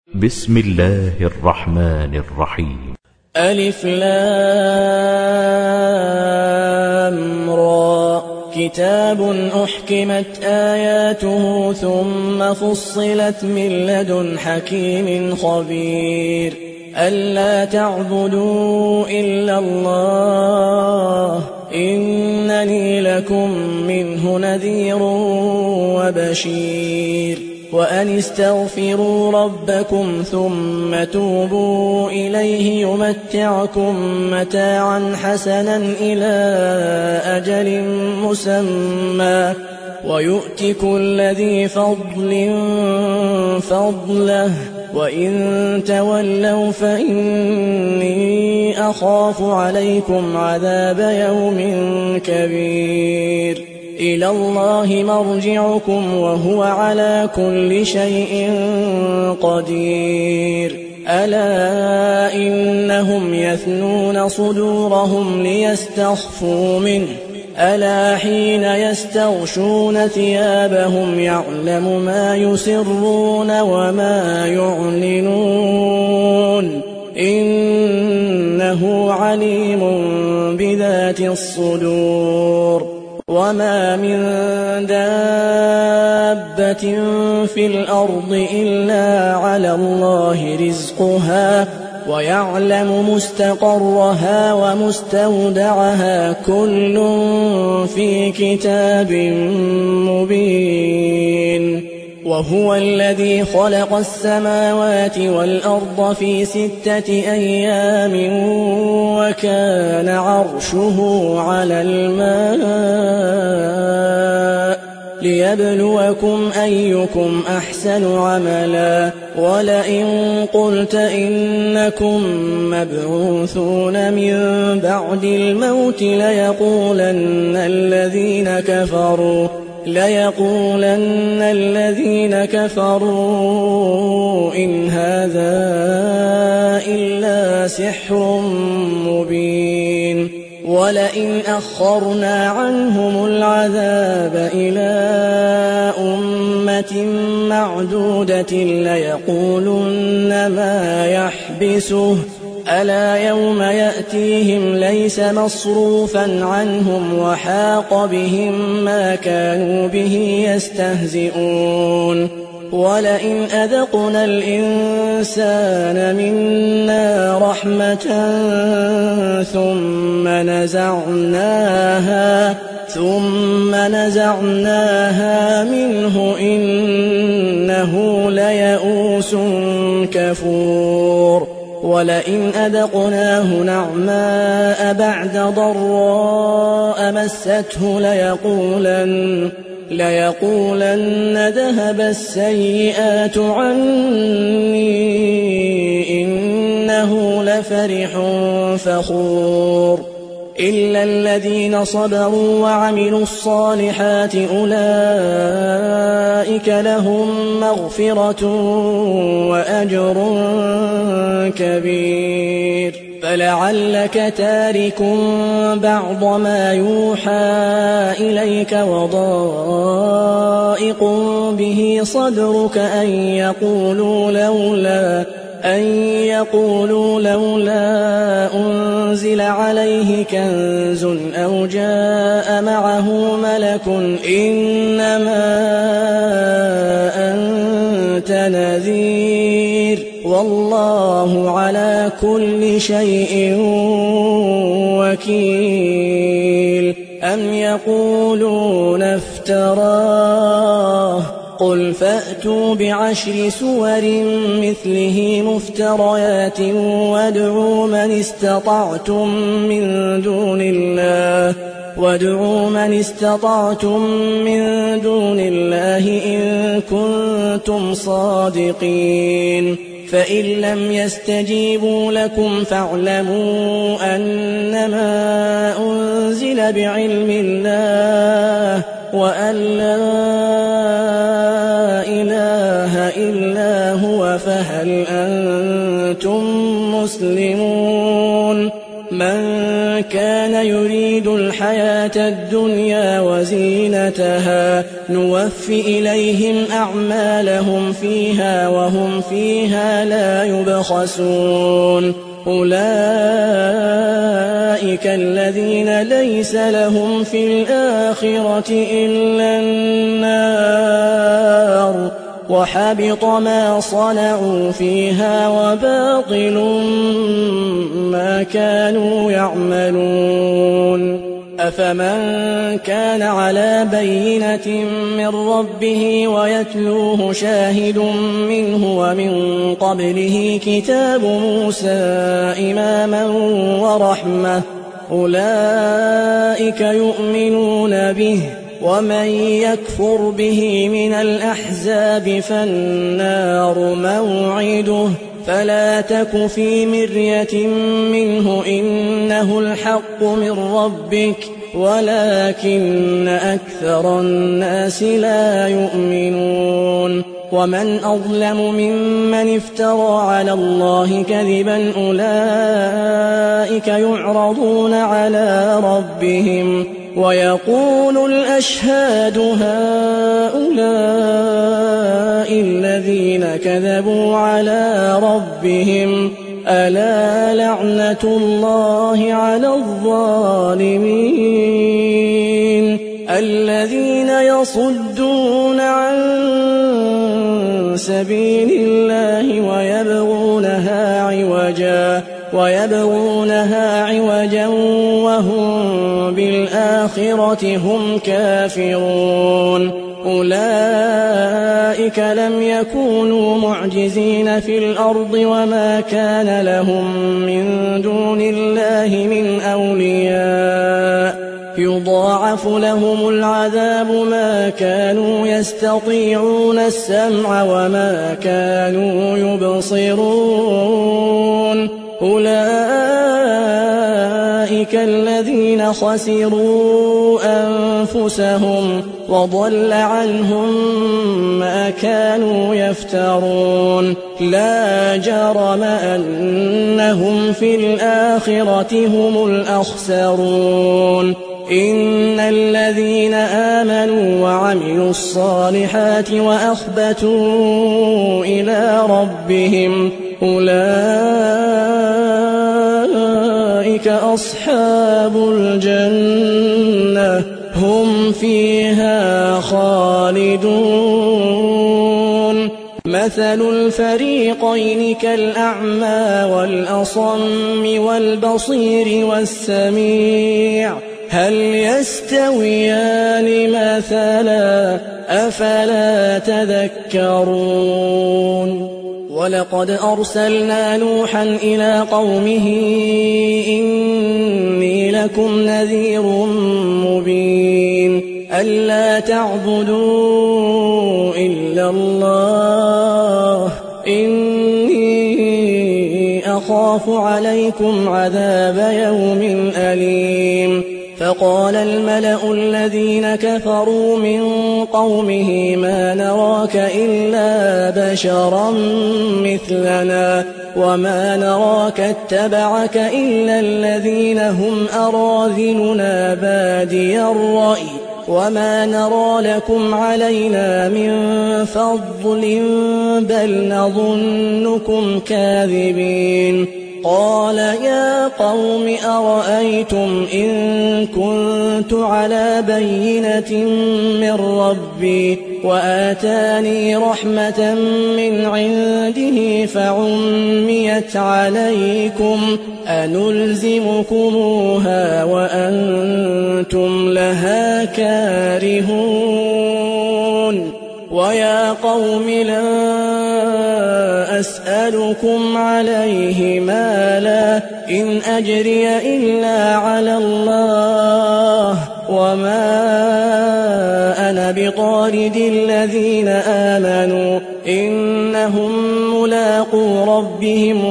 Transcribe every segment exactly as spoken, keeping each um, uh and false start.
بسم الله الرحمن الرحيم. ألف لام را كتاب أحكمت آياته ثم فصلت من لدن حكيم خبير ألا تعبدوا إلا الله إنني لكم منه نذير وبشير وأن استغفروا ربكم ثم توبوا إليه يمتعكم متاعا حسنا إلى أجل مسمى ويؤت كل ذي فضل فضله وإن تولوا فإني أخاف عليكم عذاب يوم كبير إلى الله مرجعكم وهو على كل شيء قدير ألا إنهم يثنون صدورهم ليستخفوا منه ألا حين يستغشون ثيابهم يعلم ما يسرون وما يعلنون إنه عليم بذات الصدور وما من دابة في الأرض إلا على الله رزقها ويعلم مستقرها ومستودعها كل في كتاب مبين وهو الذي خلق السماوات والأرض في ستة أيام وكان عرشه على الماء ليبلوكم أيكم أحسن عملا ولئن قلت إنكم مبعوثون من بعد الموت ليقولن الذين كفروا ليقولن الذين كفروا إن هذا إلا سحر مبين ولئن أخرنا عنهم العذاب إلى أمة معدودة ليقولن ما يحبسه ألا يوم يأتيهم ليس مصروفا عنهم وحاق بهم ما كانوا به يستهزئون ولئن أذقنا الإنسان منا رحمة ثم نزعناها ثم نزعناها منه إنه ليئوس كفور ولئن أذقناه نعماء بعد ضراء مسته ليقولن ليقولن ذهب السيئات عني إنه لفرح فخور إلا الذين صبروا وعملوا الصالحات أولئك لهم مغفرة وأجر كبير فلعلك تارك بعض ما يوحى إليك وضائق به صدرك أن يقولوا لولا أن يقولوا لولا أنزل عليه كنز أو جاء معه ملك إنما أنت نذير والله على كل شيء وكيل أم يقولون افتراه قل فأتوا بعشر سور مثله مفتريات وادعوا من استطعتم من دون الله وادعوا من استطعتم من دون الله إن كنتم صادقين فإن لم يستجيبوا لكم فاعلموا أنما أنزل بعلم الله وأن لا إله إلا هو فهل أنتم مسلمون من كان يريد الحياة الدنيا وزينتها نوف إليهم أعمالهم فيها وهم فيها لا يبخسون أولئك الذين ليس لهم في الآخرة إلا النار وحبط ما صنعوا فيها وباطل ما كانوا يعملون أفمن كان على بينة من ربه ويتلوه شاهد منه ومن قبله كتاب موسى إماما ورحمة أولئك يؤمنون به ومن يكفر به من الأحزاب فالنار موعده فلا تك في مرية منه إنه الحق من ربك ولكن أكثر الناس لا يؤمنون ومن أظلم ممن افترى على الله كذبا أولئك يعرضون على ربهم ويقول الأشهاد هؤلاء الذين كذبوا على ربهم ألا لعنة الله على الظالمين الذين يصدون عن سبيل الله ويبغونها عوجا ويبغونها عوجا وهم بالآخرة هم كافرون أولئك لم يكونوا معجزين في الأرض وما كان لهم من دون الله من أولياء يضاعف لهم العذاب ما كانوا يستطيعون السمع وما كانوا يبصرون أولئك الذين خسروا أنفسهم وضل عنهم ما كانوا يفترون لا جرم أنهم في الآخرة هم الأخسرون إن الذين آمنوا وعملوا الصالحات وأخبتوا إلى ربهم أولئك أصحاب الجنة هم فيها خالدون مثل الفريقين كالأعمى والأصم والبصير والسميع هل يستويان مثلا أفلا تذكرون ولقد أرسلنا نوحا إلى قومه إني لكم نذير مبين ألا تعبدوا إلا الله إني أخاف عليكم عذاب يوم أليم فقال الملأ الذين كفروا من قومه ما نراك إلا بشرا مثلنا وما نراك اتبعك إلا الذين هم أراذلنا بادي الرأي وما نرى لكم علينا من فضل بل نظنكم كاذبين قال يا قوم أرأيتم إن كنت على بينة من ربي وآتاني رحمة من عنده فعميت عليكم أنلزمكموها وأنتم لها كارهون ويا قوم لا أسألكم عليه مالا إن أجري إلا على الله وما أنا بطارد الذين آمنوا إنهم ملاقو ربهم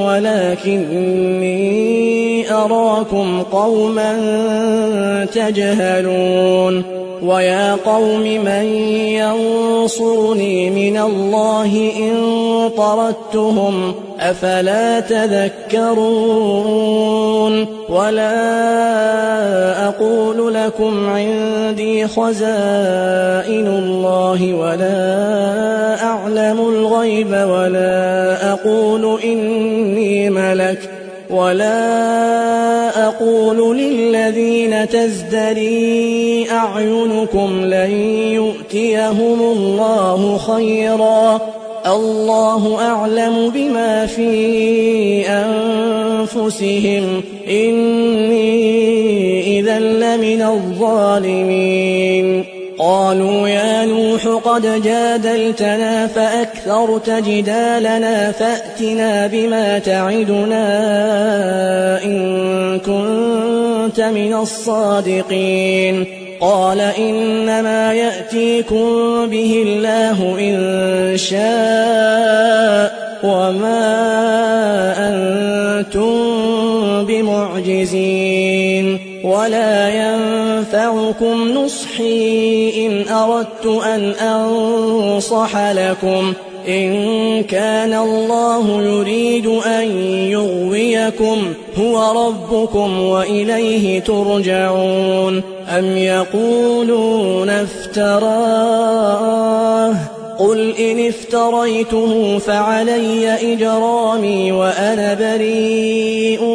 ولكني أراكم قوما تجهلون ويا قوم من ينصرني من الله إن طردتهم أفلا تذكرون ولا أقول لكم عندي خزائن الله ولا أعلم الغيب ولا أقول إني ملك ولا أقول للذين تزدري أعينكم لن يؤتيهم الله خيرا الله أعلم بما في أنفسهم إني إذا لمن الظالمين قالوا يا نوح قد جادلتنا فأكثرت جدالنا فأتنا بما تعدنا إن كنت من الصادقين قال إنما يأتيكم به الله إن شاء وما أنتم بمعجزين ولا ينفعكم نصحي إن أردت أن أنصح لكم إن كان الله يريد أن يغويكم هو ربكم وإليه ترجعون أم يقولون افتراه قل إن افتريته فعلي إجرامي وأنا بريء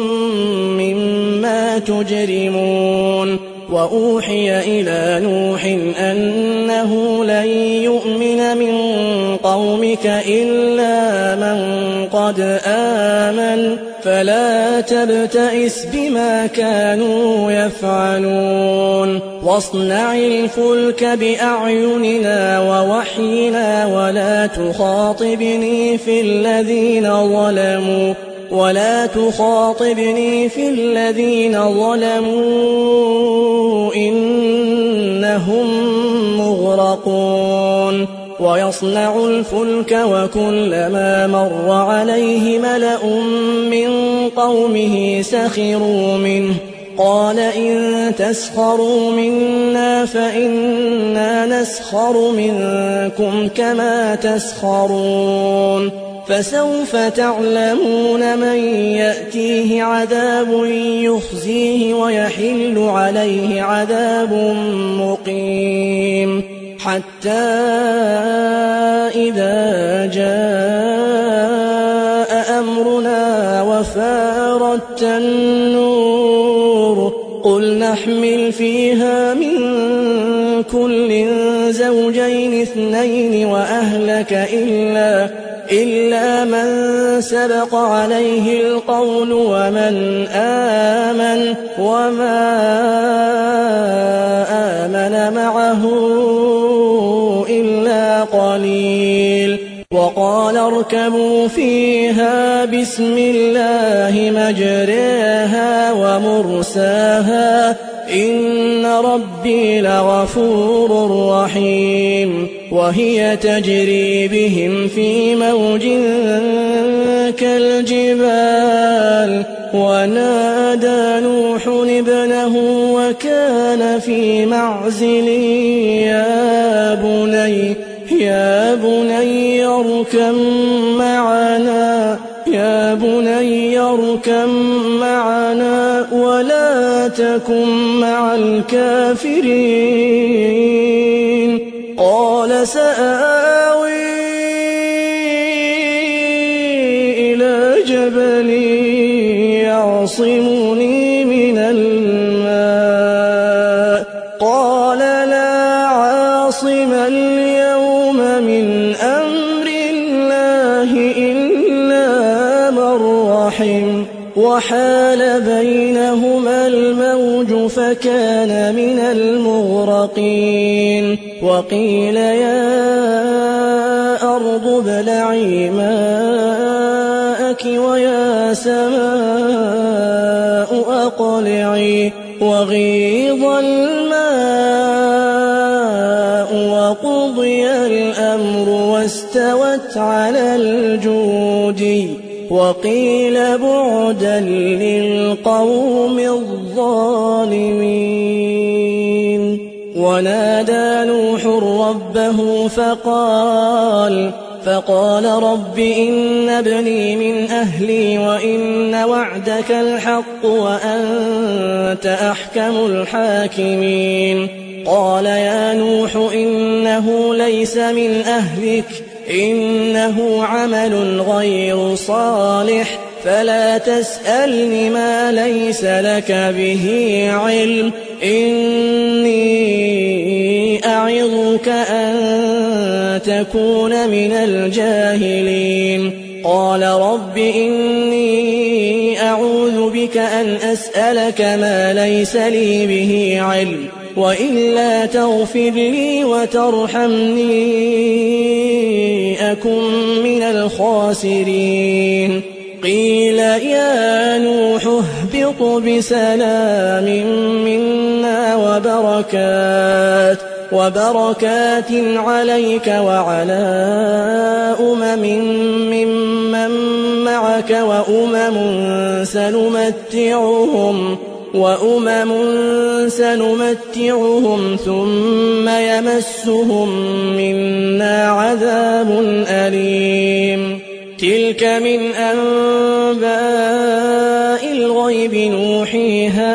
مما تجرمون وأوحي إلى نوح أنه لن يؤمن من قومك إلا من قد آمن فلا تبتئس بما كانوا يفعلون واصنع الفلك بأعيننا ووحينا ولا تخاطبني في الذين ظلموا ولا تخاطبني في الذين ظلموا إنهم مغرقون ويصنع الفلك وكلما مر عليه ملأ من قومه سخروا منه قال إن تسخروا منا فإنا نسخر منكم كما تسخرون فسوف تعلمون من يأتيه عذاب يخزيه ويحل عليه عذاب مقيم حتى إذا جاء أمرنا وفارت النور قل نحمل فيها من كل زوجين اثنين وأهلك إلا إلا من سبق عليه القول ومن آمن وما آمن معه إلا قليل وقال اركبوا فيها بسم الله مجريها ومرساها إن ربي لغفور رحيم وهي تجري بهم في موج كالجبال ونادى نوح ابنه وكان في معزل يا بني يا بني اركب معنا يا بني اركب معنا ولا تكن مع الكافرين قال سآوي إلى جبل يعصمني من الماء قال لا عاصم اليوم من أمر الله إلا من رحم وحال بينهما الموج فكان من المغرقين وقيل يا أرض ابلعي ماءك ويا سماء أقلعي وغيض الماء وقضي الأمر واستوت على الجودي وقيل بعدا للقوم الظالمين ونادى نوح ربه فقال فقال رب إن ابني من أهلي وإن وعدك الحق وأنت أحكم الحاكمين قال يا نوح إنه ليس من أهلك إنه عمل غير صالح فلا تسألني ما ليس لك به علم إني أعظك أن تكون من الجاهلين قال رب إني أعوذ بك أن أسألك ما ليس لي به علم وإلا تغفر لي وترحمني أكن من الخاسرين قيل يا نوح اهبط بسلام منا وبركات وبركات عليك وعلى أمم ممن معك وأمم سنمتعهم وأمم سنمتعهم ثم يمسهم منا عذاب أليم تلك من أنباء الغيب نوحيها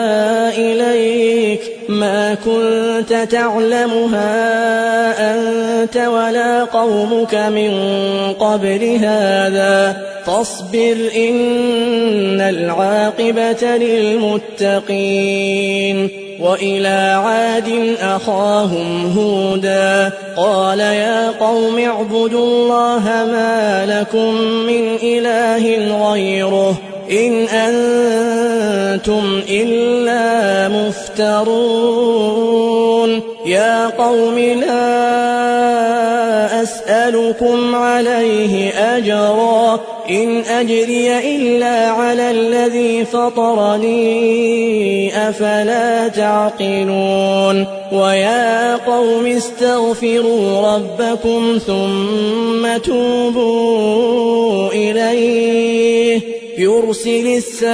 إليك ما كنت تعلمها أنت ولا قومك من قبل هذا فاصبر إن العاقبة للمتقين وإلى عاد أخاهم هودا قال يا قوم اعبدوا الله ما لكم من إله غيره إن أنتم إلا مفترون يا قوم لا أسألكم عليه أجرا إن أجري إلا على الذي فطرني أفلا تعقلون ويا قوم استغفروا ربكم ثم توبوا إليه يرسل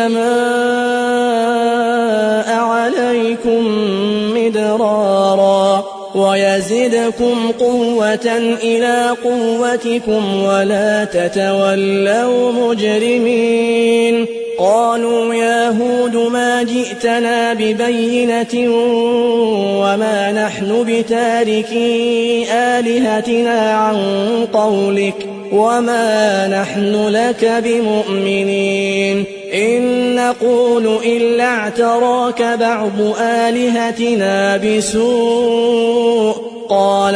السماء عليكم مدرارا ويزدكم قوة إلى قوتكم ولا تتولوا مجرمين قالوا يا هود ما جئتنا ببينة وما نحن بتاركي آلهتنا عن قولك وما نحن لك بمؤمنين إن نقول إلا اعتراك بعض آلهتنا بسوء قال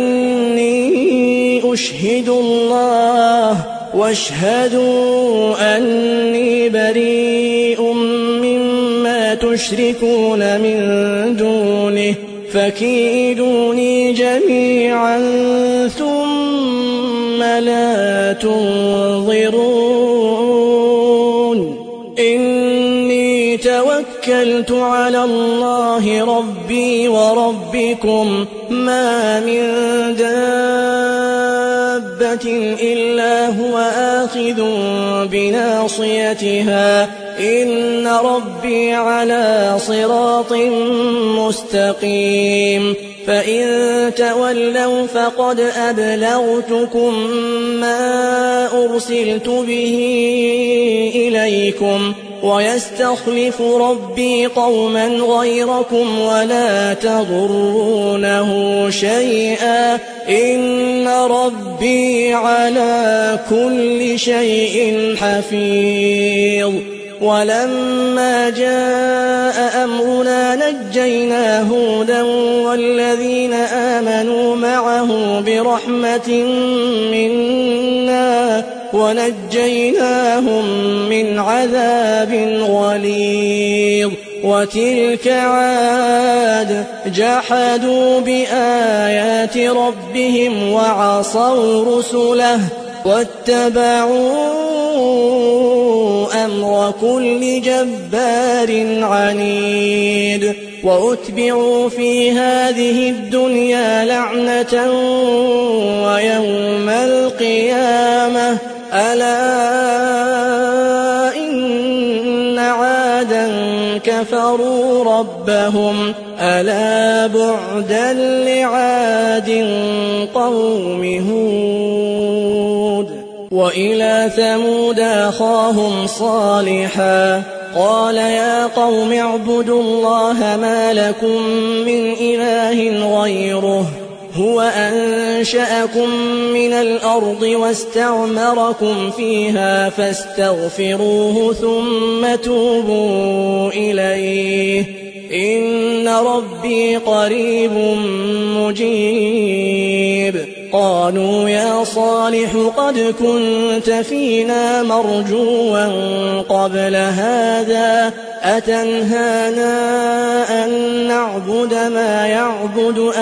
إني أشهد الله واشهدوا أني بريء مما تشركون من دونه فكيدوني جميعا ثم لا تنظرون إني توكلت على الله ربي وربكم ما من دابة إلا هو آخذ بناصيتها إن ربي على صراط مستقيم فإن تولوا فقد أبلغتكم ما أرسلت به إليكم ويستخلف ربي قوما غيركم ولا تضرونه شيئا إن ربي على كل شيء حفيظ ولما جاء أمرنا نجينا هودا والذين آمنوا معه برحمة منا ونجيناهم من عذاب غليظ وتلك عاد جحدوا بآيات ربهم وعصوا رسله واتبعوا أمر كل جبار عنيد وأتبعوا في هذه الدنيا لعنة ويوم القيامة ألا إن عادا كفروا ربهم ألا بعدا لعاد قوم هود. وإلى ثمود أخاهم صالحا قال يا قوم اعبدوا الله ما لكم من إله غيره هو أنشأكم من الأرض واستعمركم فيها فاستغفروه ثم توبوا إليه إن ربي قريب مجيب. قالوا يا صالح قد كنت فينا مرجوا قبل هذا أتنهانا أن نعبد ما يعبد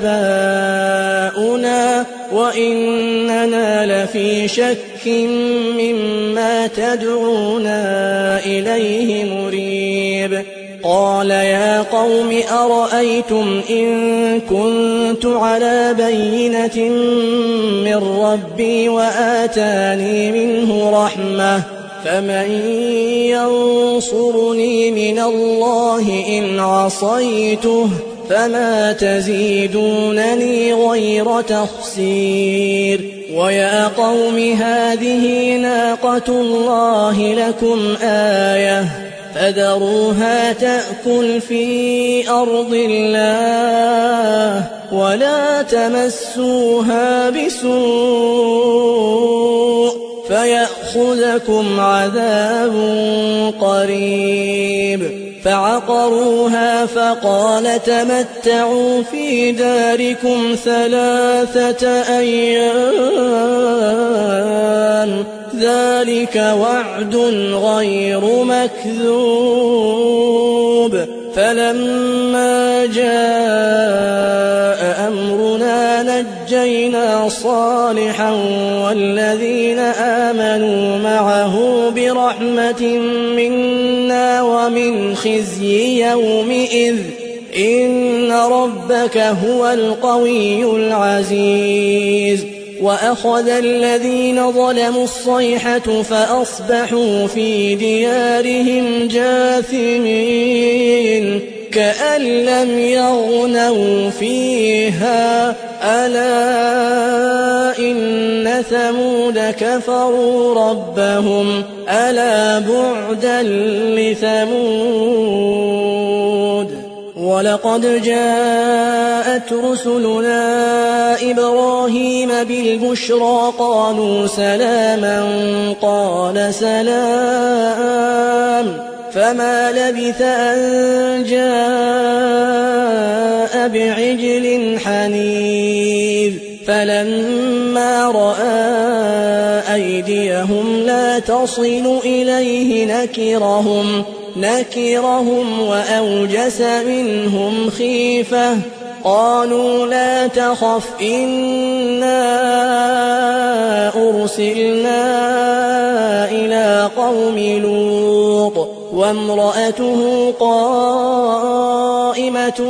آباؤنا وإننا لفي شك مما تدعونا إليه مريب. قال يا قوم أرأيتم إن كنت على بينة من ربي وآتاني منه رحمة فمن ينصرني من الله إن عصيته فما تزيدونني غير تخسير. ويا قوم هذه ناقة الله لكم آية فذروها تأكل في أرض الله ولا تمسوها بسوء فيأخذكم عذاب قريب. فعقروها فقال تمتعوا في داركم ثلاثة أيام ذلك وعد غير مكذوب. فلما جاء أمرنا نجينا صالحا والذين آمنوا معه برحمة منا ومن خزي يومئذ إن ربك هو القوي العزيز. وأخذ الذين ظلموا الصيحة فأصبحوا في ديارهم جاثمين كأن لم يغنوا فيها ألا إن ثمود كفروا ربهم ألا بعدا لثمود. ولقد جاءت رسلنا إبراهيم بالبشرى قالوا سلاما قال سلام فما لبث أن جاء بعجل حنيذ. فلما رأى أيديهم لا تصل إليه نكرهم نكرهم وأوجس منهم خيفة قالوا لا تخف إنا أرسلنا إلى قوم لوط وامرأته قائمة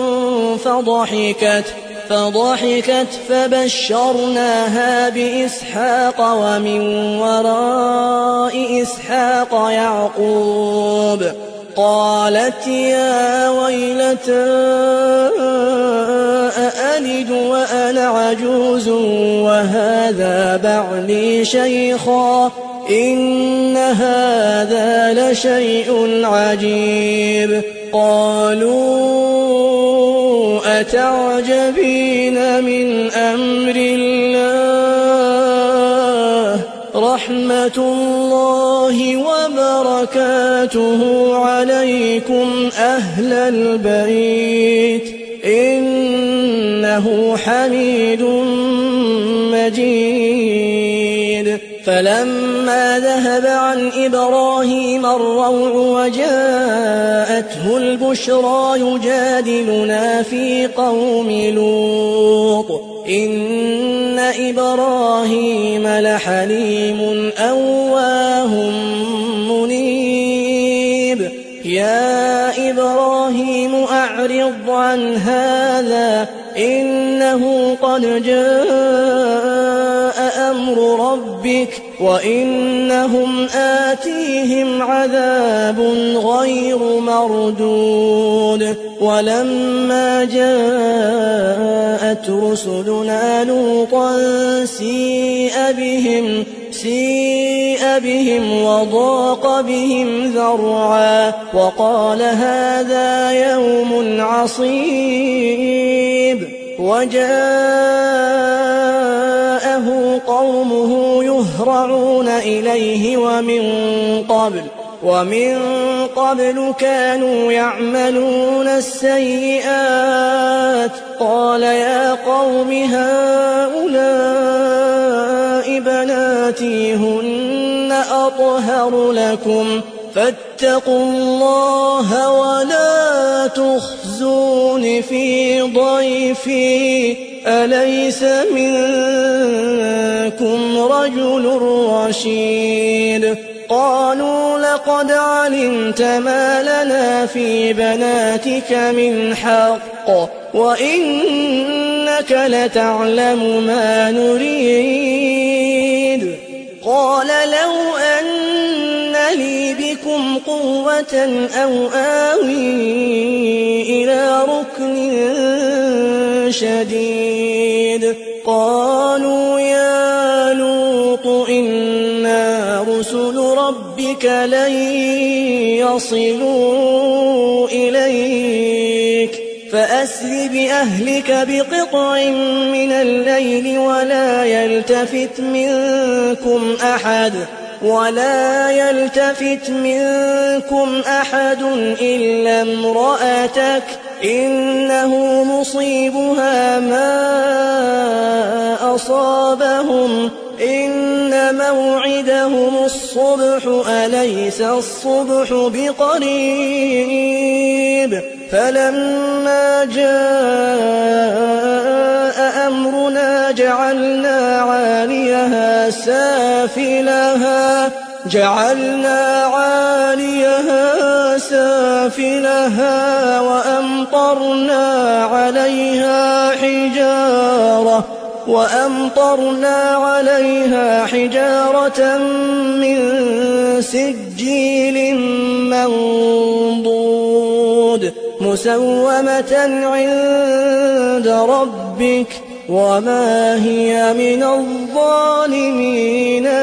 فضحكت فضحكت فبشرناها بإسحاق ومن وراء إسحاق يعقوب. قالت يا ويلتى أألد وأنا عجوز وهذا بعلي شيخا إن هذا لشيء عجيب. قالوا أتعجبين من أمر الله رحمة الله وبركاته عليكم أهل البيت إنه حميد مجيد. فلما ذهب عن إبراهيم الروع وجاءته البشرى يجادلنا في قوم لوط إن إبراهيم لحليم أواه منيب. يا إبراهيم أعرض عن هذا إنه قد جاء أمر ربك وإنهم آتيهم عذاب غير مردود ولما جاءت رسلنا لوطا سيء بهم سيء بهم وضاق بهم ذرعا وقال هذا يوم عصيب وجاءه قومه يهرعون إليه ومن قبل ومن قبل كانوا يعملون السيئات قال يا قوم هؤلاء بناتي هن أطهر لكم فاتقوا الله ولا تخزون في ضيفي أليس منكم رجل رشيد قالوا لقد علمت ما لنا في بناتك من حق وإنك لتعلم ما نريد قال لو أن لي بكم قوة أو آوي إلى ركن شديد قالوا يا لوط إنا رسل ربك لن يصلوا إليك فأسر بأهلك بقطع من الليل ولا يلتفت منكم أحد ولا يلتفت منكم أحد إلا امرأتك إنه مصيبها ما أصابهم إن موعدهم الصبح أليس الصبح بقريب فلما جاء أمرنا جعلنا عاليها سافلها جعلنا عاليها سافلها وأمطرنا عليها حجارة وأمطرنا عليها حجارة من سجيل منضود مسومة عند ربك وما هي من الظالمين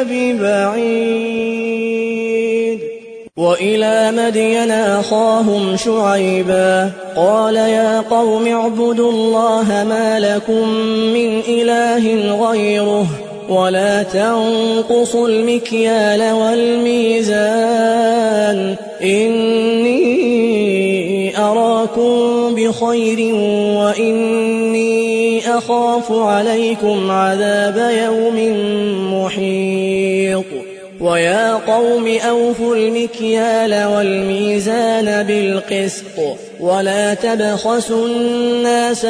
ببعيد وإلى مدين أخاهم شعيبا قال يا قوم اعبدوا الله ما لكم من إله غيره ولا تنقصوا المكيال والميزان إني أراكم بخير وإني أخاف عليكم عذاب يوم محيط ويا قوم أوفوا المكيال والميزان بالقسط ولا تبخسوا الناس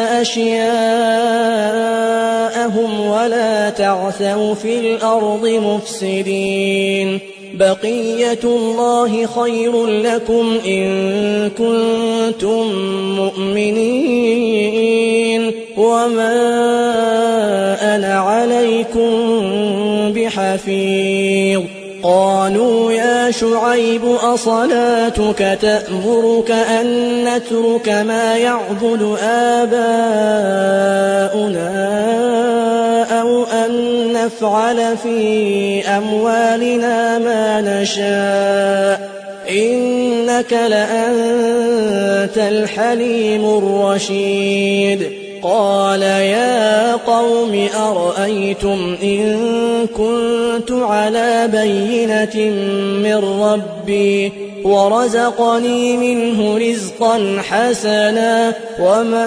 أشياءهم ولا تعثوا في الأرض مفسدين بقية الله خير لكم إن كنتم مؤمنين وما أنا عليكم بحفيظ قالوا يا شعيب أصلاتك تأمرك أن نترك ما يعبد آباؤنا أو أن نفعل في أموالنا ما نشاء إنك لأنت الحليم الرشيد قال يا قوم أرأيتم إن كنت على بينة من ربي ورزقني منه رزقا حسنا وما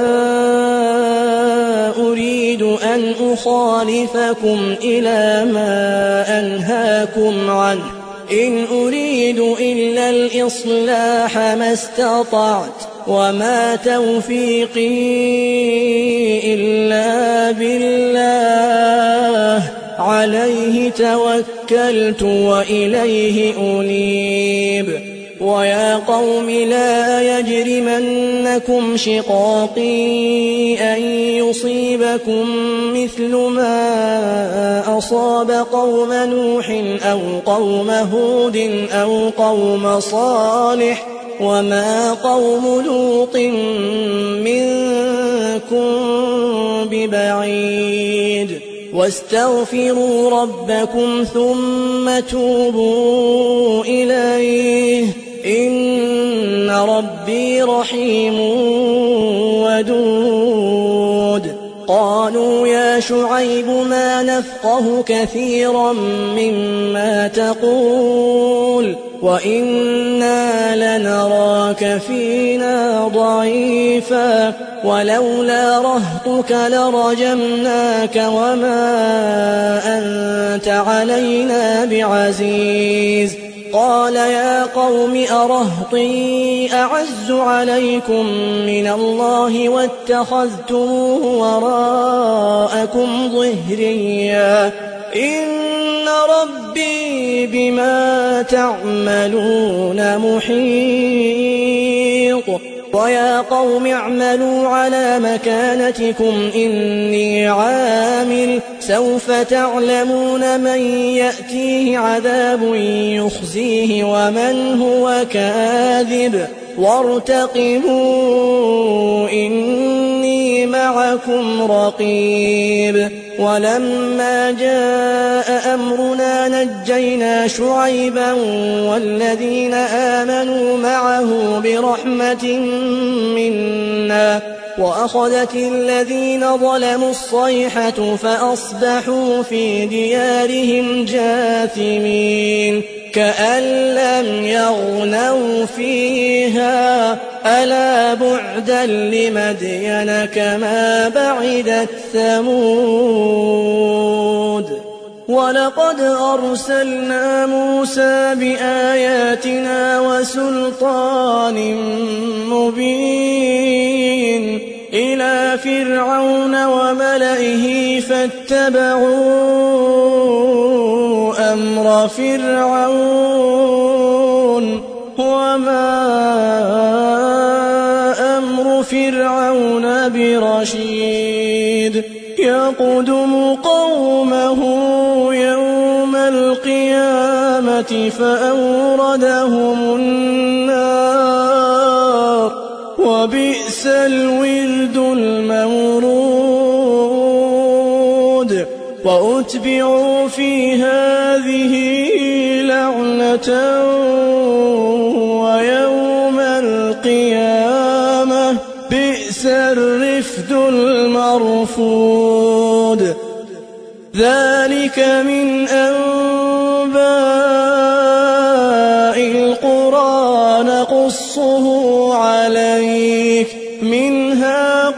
أريد أن أخالفكم إلى ما أنهاكم عنه إن أريد إلا الإصلاح ما استطعت وما توفيقي إلا بالله عليه توكلت وإليه أنيب ويا قوم لا يجرمنكم شقاقي أن يصيبكم مثل ما أصاب قوم نوح أو قوم هود أو قوم صالح وما قوم لوط منكم ببعيد واستغفروا ربكم ثم توبوا إليه إن ربي رحيم ودود قالوا يا شعيب ما نفقه كثيرا مما تقول وإنا لنراك فينا ضعيفا ولولا رهطك لرجمناك وما أنت علينا بعزيز قال يا قوم أرهطي أعز عليكم من الله واتخذتموه وراءكم ظهريا إن ربي بما تعملون محيط ويا قوم اعملوا على مكانتكم إني عامل سوف تعلمون من يأتيه عذاب يخزيه ومن هو كاذب وارتقبوا إني معكم رقيب ولما جاء أمرنا نجينا شعيبا والذين آمنوا معه برحمة منا وأخذت الذين ظلموا الصيحة فأصبحوا في ديارهم جاثمين كأن لم يغنوا فيها ألا بعدا لمدين كما بعدت ثمود ولقد أرسلنا موسى بآياتنا وسلطان مبين إلى فرعون وملئه فاتبعوا أمر فرعون وما أمر فرعون برشيد يقدم قومه يوم القيامة فأوردهم النار وبئس الورد المورود وأتبعوا في هذه لعنة ويوم القيامة بئس الرفد المرفود ذلك من أنباء القرى نقصه عليك منها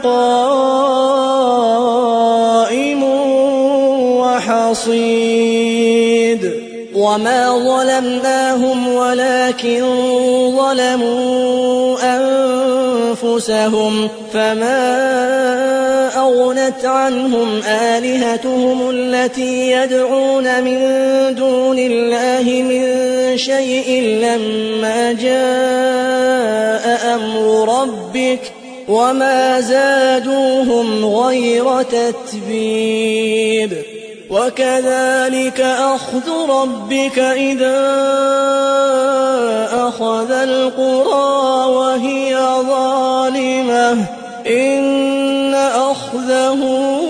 قائم وحصيد وما ظلمناهم ولكن ظلموا أنفسهم فما أغنت عنهم آلهتهم التي يدعون من دون الله من شيء لما جاء أمر ربك وما زادوهم غير تتبيب وكذلك أخذ ربك إذا أخذ القرى وهي ظالمة إن أخذه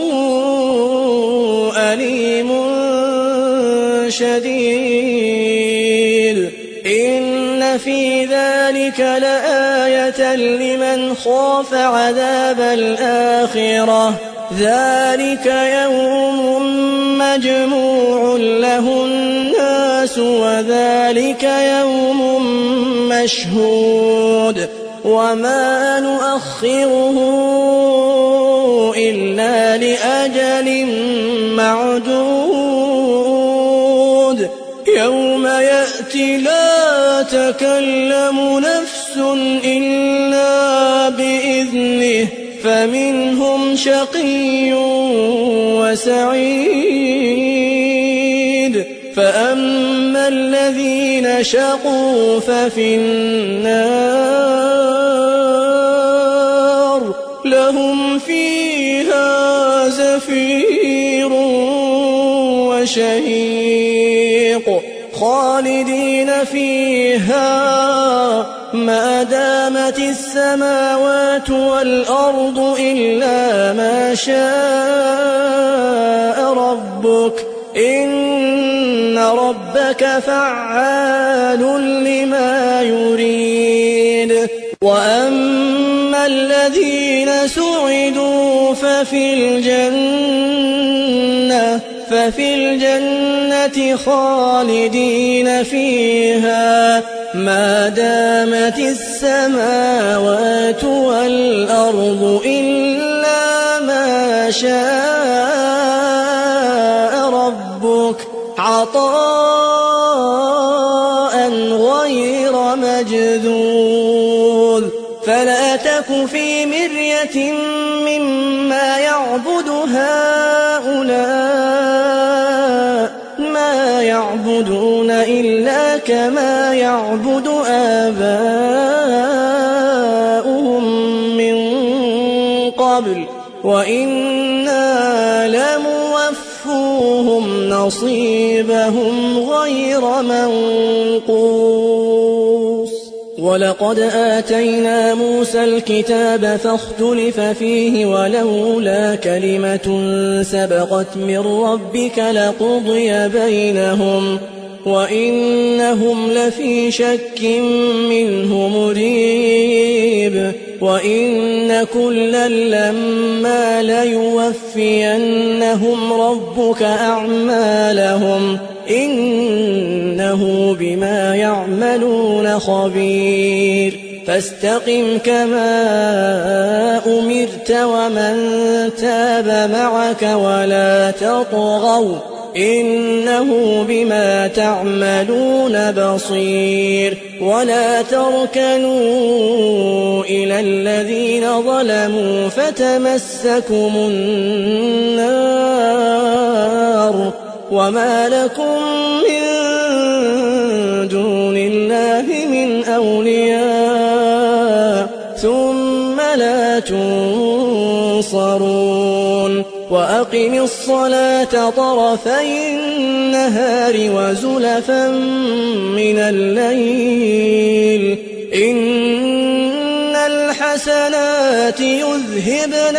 أليم شديد إن في ذلك لآية لمن خاف عذاب الآخرة ذلك يوم مجموع له الناس وذلك يوم مشهود وما نؤخره إلا لأجل معدود يوم يأتي لا تكلم نفس إلا بإذنه فمنهم شقي وسعيد فأما وأما الذين شقوا ففي النار لهم فيها زفير وشهيق خالدين فيها ما دامت السماوات والأرض إلا ما شاء ربك إن ربك فعال لما يريد وأما الذين سعدوا ففي الجنة ففي الجنة خالدين فيها ما دامت السماوات والأرض إلا ما شاء ربك عطاء غير مجذوذ فلا تك في مرية مما يعبد هؤلاء ما يعبدون إلا كما يعبد آباؤهم من قبل وإنا لموفوهم نصيبهم غير منقوص ولقد آتينا موسى الكتاب فاختلف فيه ولولا كلمة سبقت من ربك لقضي بينهم وإنهم لفي شك منه مريب وإن كلا لما ليوفينهم ربك أعمالهم إنه بما يعملون خبير فاستقم كما أمرت ومن تاب معك ولا تطغوا إنه بما تعملون بصير ولا تركنوا إلى الذين ظلموا فتمسكم النار وما لكم من دون الله من أولياء ثم لا تنصرون وأقم الصلاة طرفي النهار وزلفا من الليل إن الحسنات يذهبن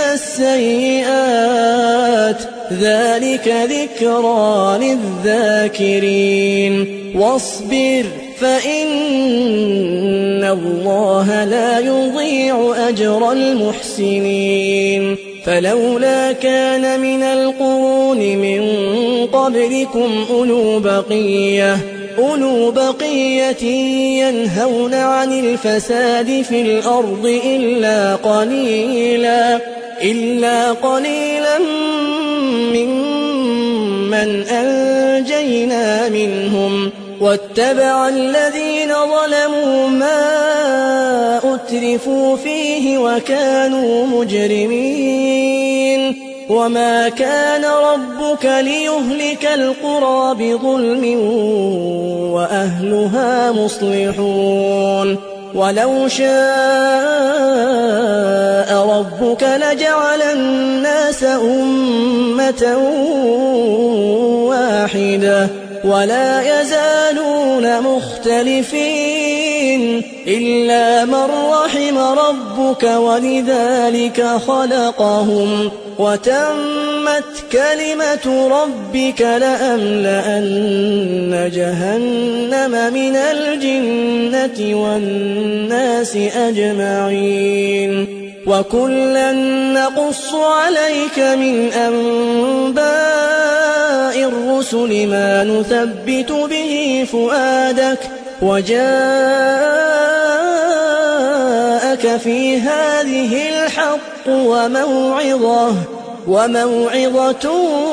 السيئات ذلك ذكرى للذاكرين واصبر فإن الله لا يضيع أجر المحسنين فلولا كان من القرون من قبلكم أولو بقية أولو بقية ينهون عن الفساد في الأرض إلا قليلا إلا قليلا ممن أنجينا منهم واتبع الذين ظلموا ما أترفوا فيه وكانوا مجرمين وما كان ربك ليهلك القرى بظلم وأهلها مصلحون ولو شاء ربك لجعل الناس أمة واحدة ولا يزالون مختلفين إلا من رحم ربك ولذلك خلقهم وتمت كلمة ربك لأملأن جهنم من الجنة والناس أجمعين وكلا نقص عليك من أنباء الرسل ما نثبت به فؤادك وجاءك في هذه الحق وموعظة وموعظة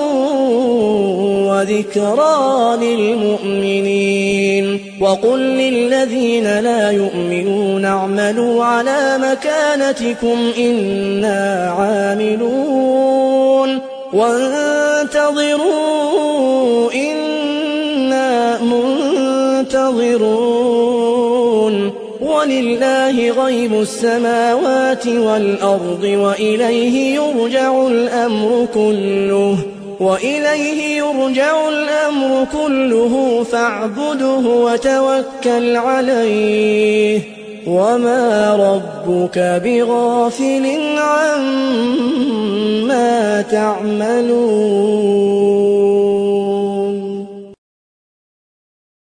وذكرى للمؤمنين وقل للذين لا يؤمنون اعملوا على مكانتكم إنا عاملون وانتظروا إنا منتظرون منتظرون ولله غيب السماوات والأرض وإليه يرجع الأمر كله وإليه يرجع الأمر كله فاعبده وتوكل عليه وما ربك بغافل عما تعملون